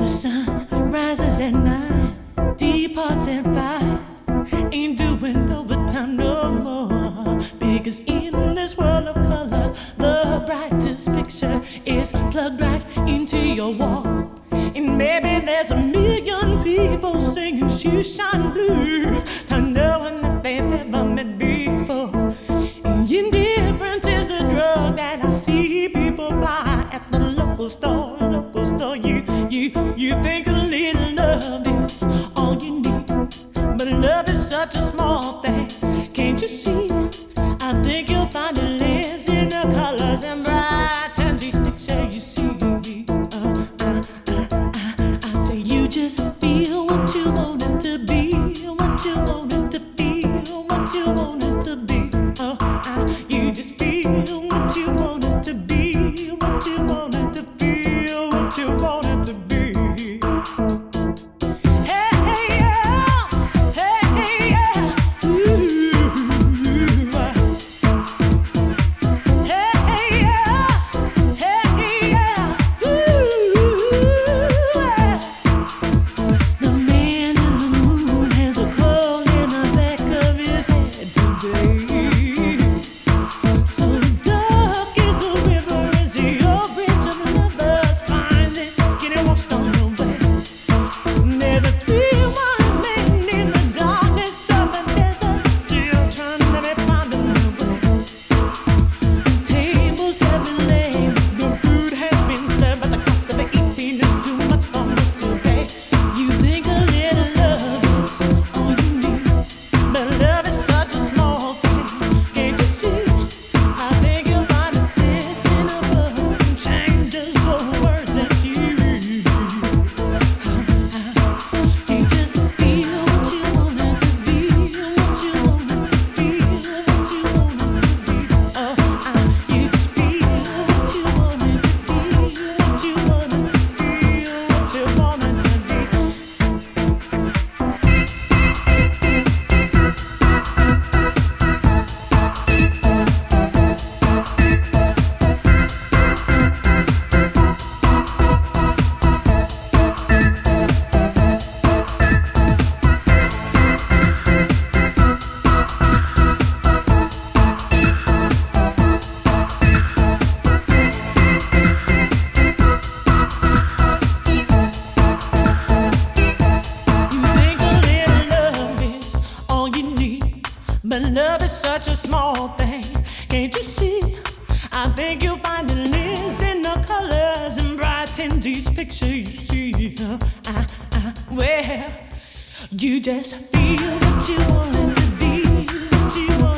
The sun rises at 9, departs at 5. Ain't doing overtime no more. Because in this world of color, the brightest picture is plugged right into your wall. And maybe there's a million people singing shoeshine blues to no one that they've ever met before. Indifference is a drug that I see people buy at the local store. Local store, you think a little love is all you need, but love is such a small thing. Can't you see? I think you'll find it lives in the colors and brightens each picture you see. I say you just feel what you want it to be, what you want it to feel, what you want it to be. You just feel what you want it to be, what you want it to feel, what you want it to be. Hey, hey, yeah, hey, hey, yeah, ooh. Hey, hey, yeah, hey, yeah, ooh. The man in the moon has a cold in the back of his head today. So dark is the river, is the old bridge of lovers. Find it, skinny walks on your way. Never feel one man in the darkness of the desert, still trying to be found in the way. Tables have been laid, the food has been served, but the cost of eating is too much for us to pay. You think a little love is all you need, but love is such a small thing. Can't you see? I think you'll find it sits in a book and changes the words that you read. You just feel what you want it to be, what you want it to feel, what you want it to be. You just feel what you want it to be, what you want it to feel, what you want it to be. You think a little love is all you need, but love is such a small thing. Can't you see? I think you'll find it lives in the colors and brightens each picture you see. Well, you just feel what you want it to be, what you want.